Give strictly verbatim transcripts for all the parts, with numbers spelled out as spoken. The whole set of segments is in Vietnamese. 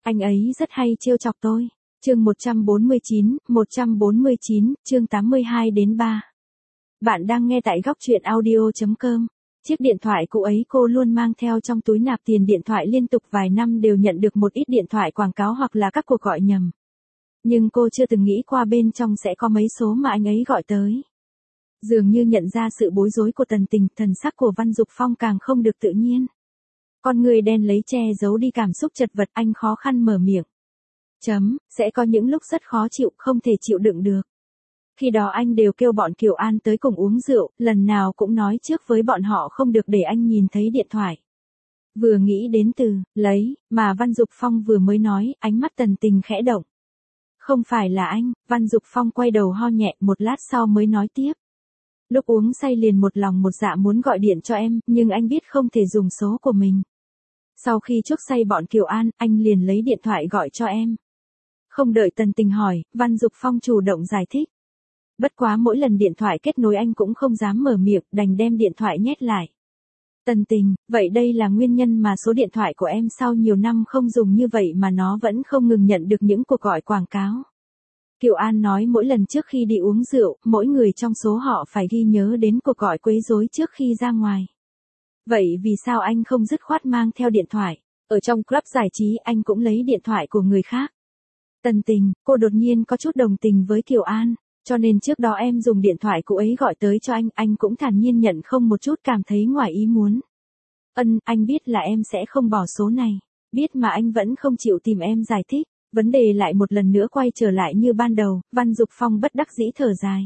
Anh ấy rất hay trêu chọc tôi. Chương một trăm bốn mươi chín, một trăm bốn mươi chín, chương tám mươi hai đến ba. Bạn đang nghe tại góc truyện audio chấm com. Chiếc điện thoại cũ ấy cô luôn mang theo trong túi nạp tiền điện thoại liên tục vài năm đều nhận được một ít điện thoại quảng cáo hoặc là các cuộc gọi nhầm. Nhưng cô chưa từng nghĩ qua bên trong sẽ có mấy số mà anh ấy gọi tới. Dường như nhận ra sự bối rối của Tần Tình, thần sắc của Văn Dục Phong càng không được tự nhiên. Con người đen lấy che giấu đi cảm xúc chật vật, anh khó khăn mở miệng. Chấm, sẽ có những lúc rất khó chịu, không thể chịu đựng được. Khi đó anh đều kêu bọn Kiều An tới cùng uống rượu, lần nào cũng nói trước với bọn họ không được để anh nhìn thấy điện thoại. Vừa nghĩ đến từ, lấy, mà Văn Dục Phong vừa mới nói, ánh mắt Tần Tình khẽ động. Không phải là anh, Văn Dục Phong quay đầu ho nhẹ một lát sau mới nói tiếp. Lúc uống say liền một lòng một dạ muốn gọi điện cho em, nhưng anh biết không thể dùng số của mình. Sau khi chuốc say bọn Kiều An, anh liền lấy điện thoại gọi cho em. Không đợi Tần Tình hỏi, Văn Dục Phong chủ động giải thích. Bất quá mỗi lần điện thoại kết nối anh cũng không dám mở miệng, đành đem điện thoại nhét lại. Tần Tình, vậy đây là nguyên nhân mà số điện thoại của em sau nhiều năm không dùng như vậy mà nó vẫn không ngừng nhận được những cuộc gọi quảng cáo. Kiều An nói mỗi lần trước khi đi uống rượu, mỗi người trong số họ phải ghi nhớ đến cuộc gọi quấy rối trước khi ra ngoài. Vậy vì sao anh không dứt khoát mang theo điện thoại? Ở trong club giải trí anh cũng lấy điện thoại của người khác. Tần Tình, cô đột nhiên có chút đồng tình với Kiều An, cho nên trước đó em dùng điện thoại cô ấy gọi tới cho anh, anh cũng thản nhiên nhận không một chút cảm thấy ngoài ý muốn. Ân, anh biết là em sẽ không bỏ số này, biết mà anh vẫn không chịu tìm em giải thích, vấn đề lại một lần nữa quay trở lại như ban đầu, Văn Dục Phong bất đắc dĩ thở dài.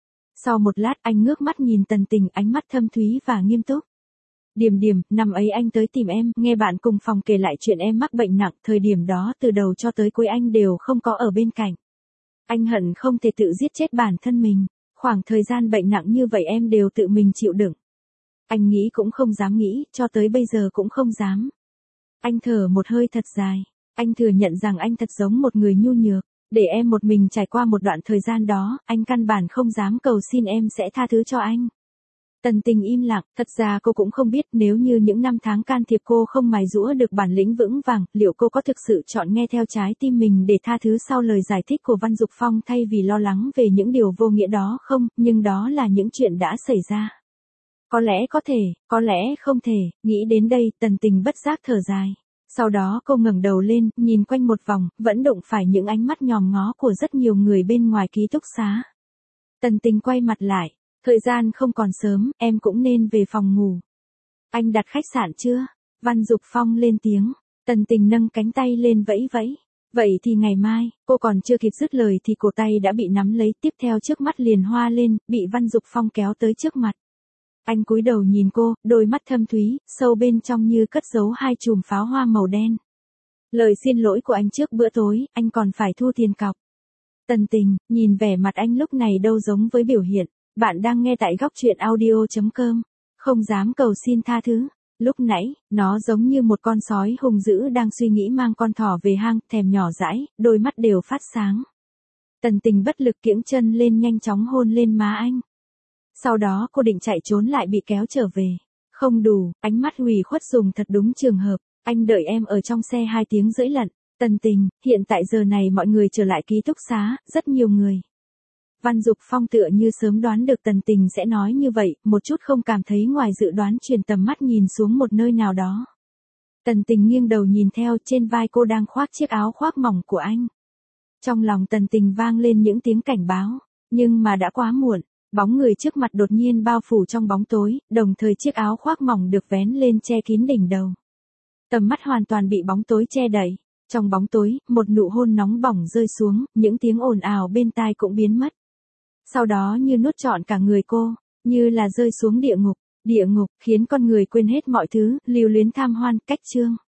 Sau một lát anh ngước mắt nhìn Tần Tình, ánh mắt thâm thúy và nghiêm túc. Điềm Điềm, năm ấy anh tới tìm em, nghe bạn cùng phòng kể lại chuyện em mắc bệnh nặng, thời điểm đó từ đầu cho tới cuối anh đều không có ở bên cạnh. Anh hận không thể tự giết chết bản thân mình, khoảng thời gian bệnh nặng như vậy em đều tự mình chịu đựng. Anh nghĩ cũng không dám nghĩ, cho tới bây giờ cũng không dám. Anh thở một hơi thật dài, anh thừa nhận rằng anh thật giống một người nhu nhược, để em một mình trải qua một đoạn thời gian đó, anh căn bản không dám cầu xin em sẽ tha thứ cho anh. Tần Tình im lặng, thật ra cô cũng không biết nếu như những năm tháng can thiệp cô không mài giũa được bản lĩnh vững vàng, liệu cô có thực sự chọn nghe theo trái tim mình để tha thứ sau lời giải thích của Văn Dục Phong thay vì lo lắng về những điều vô nghĩa đó không, nhưng đó là những chuyện đã xảy ra. Có lẽ có thể, có lẽ không thể, nghĩ đến đây, Tần Tình bất giác thở dài. Sau đó cô ngẩng đầu lên, nhìn quanh một vòng, vẫn đụng phải những ánh mắt nhòm ngó của rất nhiều người bên ngoài ký túc xá. Tần Tình quay mặt lại. Thời gian không còn sớm, em cũng nên về phòng ngủ. Anh đặt khách sạn chưa? Văn Dục Phong lên tiếng. Tần Tình nâng cánh tay lên vẫy vẫy. Vậy thì ngày mai, cô còn chưa kịp dứt lời thì cổ tay đã bị nắm lấy, tiếp theo trước mắt liền hoa lên, bị Văn Dục Phong kéo tới trước mặt. Anh cúi đầu nhìn cô, đôi mắt thâm thúy, sâu bên trong như cất giấu hai chùm pháo hoa màu đen. Lời xin lỗi của anh trước bữa tối, anh còn phải thu tiền cọc. Tần Tình, nhìn vẻ mặt anh lúc này đâu giống với biểu hiện. Bạn đang nghe tại góc truyện audio chấm com, không dám cầu xin tha thứ. Lúc nãy, nó giống như một con sói hung dữ đang suy nghĩ mang con thỏ về hang, thèm nhỏ dãi, đôi mắt đều phát sáng. Tần Tình bất lực kiễng chân lên nhanh chóng hôn lên má anh. Sau đó cô định chạy trốn lại bị kéo trở về. Không đủ, ánh mắt hủy khuất dùng thật đúng trường hợp, anh đợi em ở trong xe hai tiếng rưỡi lận. Tần Tình, hiện tại giờ này mọi người trở lại ký túc xá, rất nhiều người. Văn Dục Phong tựa như sớm đoán được Tần Tình sẽ nói như vậy, một chút không cảm thấy ngoài dự đoán, truyền tầm mắt nhìn xuống một nơi nào đó. Tần Tình nghiêng đầu nhìn theo, trên vai cô đang khoác chiếc áo khoác mỏng của anh. Trong lòng Tần Tình vang lên những tiếng cảnh báo, nhưng mà đã quá muộn, bóng người trước mặt đột nhiên bao phủ trong bóng tối, đồng thời chiếc áo khoác mỏng được vén lên che kín đỉnh đầu. Tầm mắt hoàn toàn bị bóng tối che đậy. Trong bóng tối, một nụ hôn nóng bỏng rơi xuống, những tiếng ồn ào bên tai cũng biến mất. Sau đó như nuốt trọn cả người cô, như là rơi xuống địa ngục, địa ngục khiến con người quên hết mọi thứ, lưu luyến tham hoan, cách chương.